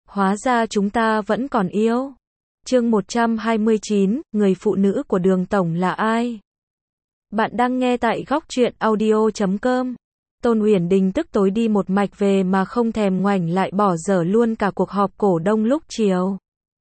Hóa ra chúng ta vẫn còn yêu. Chương 129, người phụ nữ của Đường tổng là ai? Bạn đang nghe tại góc truyện audio.com. Tôn Uyển Đình tức tối đi một mạch về mà không thèm ngoảnh lại, bỏ dở luôn cả cuộc họp cổ đông lúc chiều.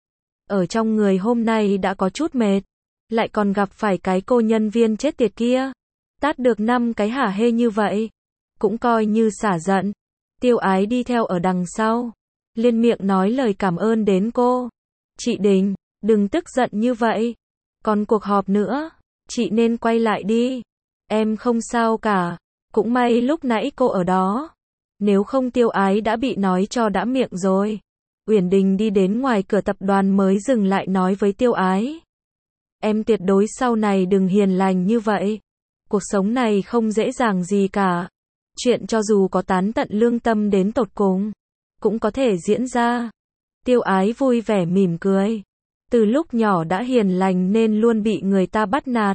Ở trong người hôm nay đã có chút mệt, lại còn gặp phải cái cô nhân viên chết tiệt kia. Tát được 5 cái hả hê như vậy, cũng coi như xả giận. Tiêu Ái đi theo ở đằng sau, liên miệng nói lời cảm ơn đến cô. Chị Đình, đừng tức giận như vậy. Còn cuộc họp nữa, chị nên quay lại đi. Em không sao cả, cũng may lúc nãy cô ở đó. Nếu không Tiêu Ái đã bị nói cho đã miệng rồi. Uyển Đình đi đến ngoài cửa tập đoàn mới dừng lại nói với Tiêu Ái. Em tuyệt đối sau này đừng hiền lành như vậy. Cuộc sống này không dễ dàng gì cả. Chuyện cho dù có tán tận lương tâm đến tột cùng, cũng có thể diễn ra. Tiêu Ái vui vẻ mỉm cười. Từ lúc nhỏ đã hiền lành nên luôn bị người ta bắt nạt.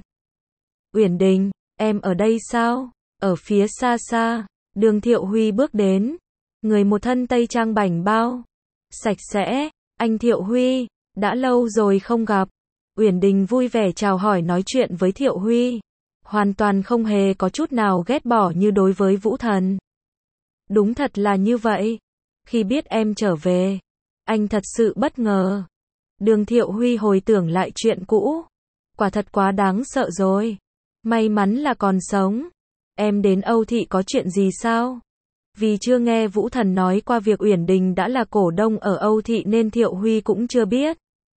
Uyển Đình, em ở đây sao? Ở phía xa xa, Đường Thiệu Huy bước đến. Người một thân tây trang bảnh bao, sạch sẽ. Anh Thiệu Huy, đã lâu rồi không gặp. Uyển Đình vui vẻ chào hỏi nói chuyện với Thiệu Huy. Hoàn toàn không hề có chút nào ghét bỏ như đối với Vũ Thần. Đúng thật là như vậy. Khi biết em trở về, anh thật sự bất ngờ. Đường Thiệu Huy hồi tưởng lại chuyện cũ. Quả thật quá đáng sợ rồi. May mắn là còn sống. Em đến Âu Thị có chuyện gì sao? Vì chưa nghe Vũ Thần nói qua việc Uyển Đình đã là cổ đông ở Âu Thị nên Thiệu Huy cũng chưa biết.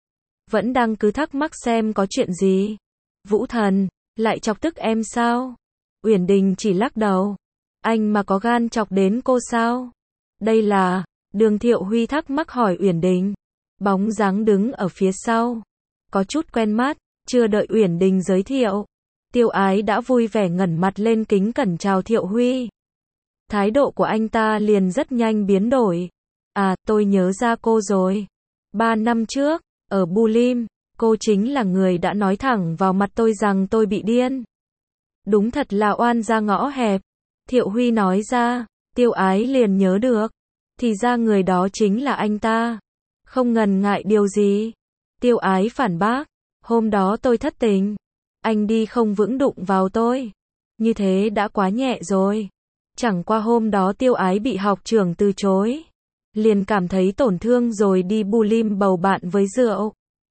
Vẫn đang cứ thắc mắc xem có chuyện gì. Vũ Thần, lại chọc tức em sao? Uyển Đình chỉ lắc đầu. Anh mà có gan chọc đến cô sao? Đây là... Đường Thiệu Huy thắc mắc hỏi Uyển Đình. Bóng dáng đứng ở phía sau, có chút quen mắt. Chưa đợi Uyển Đình giới thiệu, Tiêu Ái đã vui vẻ ngẩng mặt lên kính cẩn chào Thiệu Huy. Thái độ của anh ta liền rất nhanh biến đổi. À, tôi nhớ ra cô rồi. 3 năm trước, ở Bulim, cô chính là người đã nói thẳng vào mặt tôi rằng tôi bị điên. Đúng thật là oan ra ngõ hẹp. Thiệu Huy nói ra. Tiêu Ái liền nhớ được. Thì ra người đó chính là anh ta. Không ngần ngại điều gì. Tiêu Ái phản bác. Hôm đó tôi thất tình. Anh đi không vững đụng vào tôi. Như thế đã quá nhẹ rồi. Chẳng qua hôm đó Tiêu Ái bị học trưởng từ chối. Liền cảm thấy tổn thương rồi đi Bulim bầu bạn với rượu.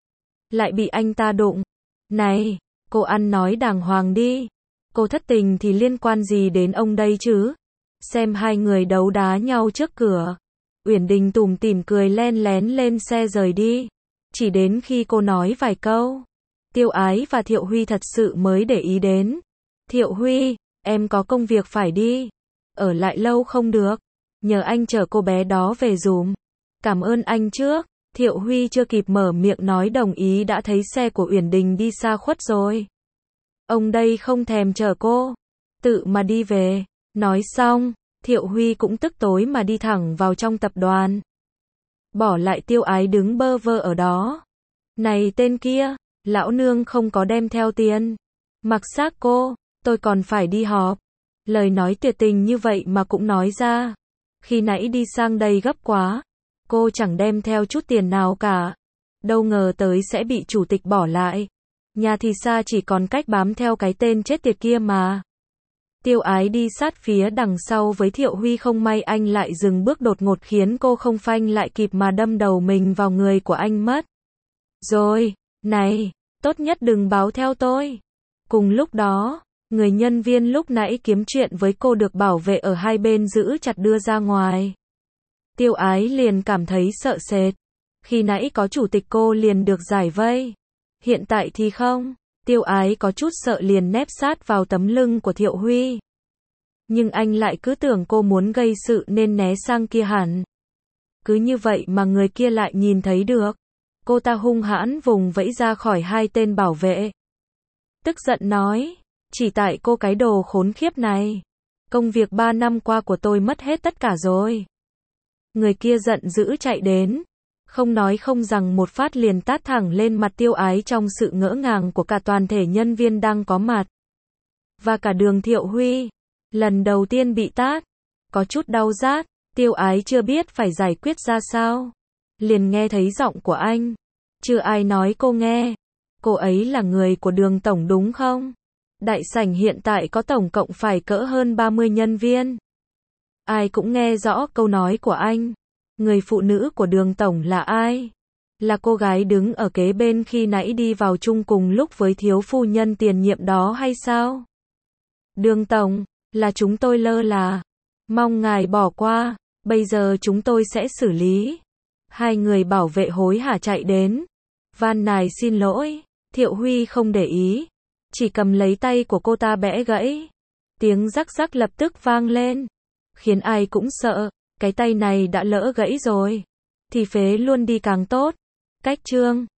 Lại bị anh ta đụng. Này, cô ăn nói đàng hoàng đi. Cô thất tình thì liên quan gì đến ông đây chứ? Xem hai người đấu đá nhau trước cửa. Uyển Đình tủm tỉm cười len lén lên xe rời đi. Chỉ đến khi cô nói vài câu, Tiêu Ái và Thiệu Huy thật sự mới để ý đến. Thiệu Huy, em có công việc phải đi. Ở lại lâu không được. Nhờ anh chở cô bé đó về dùm. Cảm ơn anh trước. Thiệu Huy chưa kịp mở miệng nói đồng ý đã thấy xe của Uyển Đình đi xa khuất rồi. Ông đây không thèm chở cô. Tự mà đi về. Nói xong, Thiệu Huy cũng tức tối mà đi thẳng vào trong tập đoàn. Bỏ lại Tiêu Ái đứng bơ vơ ở đó. Này tên kia, lão nương không có đem theo tiền. Mặc xác cô, tôi còn phải đi họp. Lời nói tuyệt tình như vậy mà cũng nói ra. Khi nãy đi sang đây gấp quá. Cô chẳng đem theo chút tiền nào cả. Đâu ngờ tới sẽ bị chủ tịch bỏ lại. Nhà thì xa chỉ còn cách bám theo cái tên chết tiệt kia mà. Tiêu Ái đi sát phía đằng sau với Thiệu Huy, không may anh lại dừng bước đột ngột khiến cô không phanh lại kịp mà đâm đầu mình vào người của anh mất. Rồi, này, tốt nhất đừng báo theo tôi. Cùng lúc đó, người nhân viên lúc nãy kiếm chuyện với cô được bảo vệ ở hai bên giữ chặt đưa ra ngoài. Tiêu Ái liền cảm thấy sợ sệt. Khi nãy có chủ tịch cô liền được giải vây. Hiện tại thì không. Tiêu Ái có chút sợ liền nép sát vào tấm lưng của Thiệu Huy. Nhưng anh lại cứ tưởng cô muốn gây sự nên né sang kia hẳn. Cứ như vậy mà người kia lại nhìn thấy được. Cô ta hung hãn vùng vẫy ra khỏi hai tên bảo vệ. Tức giận nói, chỉ tại cô cái đồ khốn khiếp này. Công việc 3 năm qua của tôi mất hết tất cả rồi. Người kia giận dữ chạy đến. Không nói không rằng một phát liền tát thẳng lên mặt Tiêu Ái trong sự ngỡ ngàng của cả toàn thể nhân viên đang có mặt. Và cả Đường Thiệu Huy. Lần đầu tiên bị tát. Có chút đau rát. Tiêu Ái chưa biết phải giải quyết ra sao. liền nghe thấy giọng của anh. Chưa ai nói cô nghe. Cô ấy là người của Đường tổng đúng không? Đại sảnh hiện tại có tổng cộng phải cỡ hơn 30 nhân viên. Ai cũng nghe rõ câu nói của anh. Người phụ nữ của Đường tổng là ai? Là cô gái đứng ở kế bên khi nãy đi vào chung cùng lúc với thiếu phu nhân tiền nhiệm đó hay sao? Đường tổng, là chúng tôi lơ là. Mong ngài bỏ qua, bây giờ chúng tôi sẽ xử lý. Hai người bảo vệ hối hả chạy đến. Van nài xin lỗi, Thiệu Huy không để ý, chỉ cầm lấy tay của cô ta bẽ gãy. Tiếng rắc rắc lập tức vang lên, khiến ai cũng sợ, cái tay này đã lỡ gãy rồi, thì phế luôn đi càng tốt. Cách chương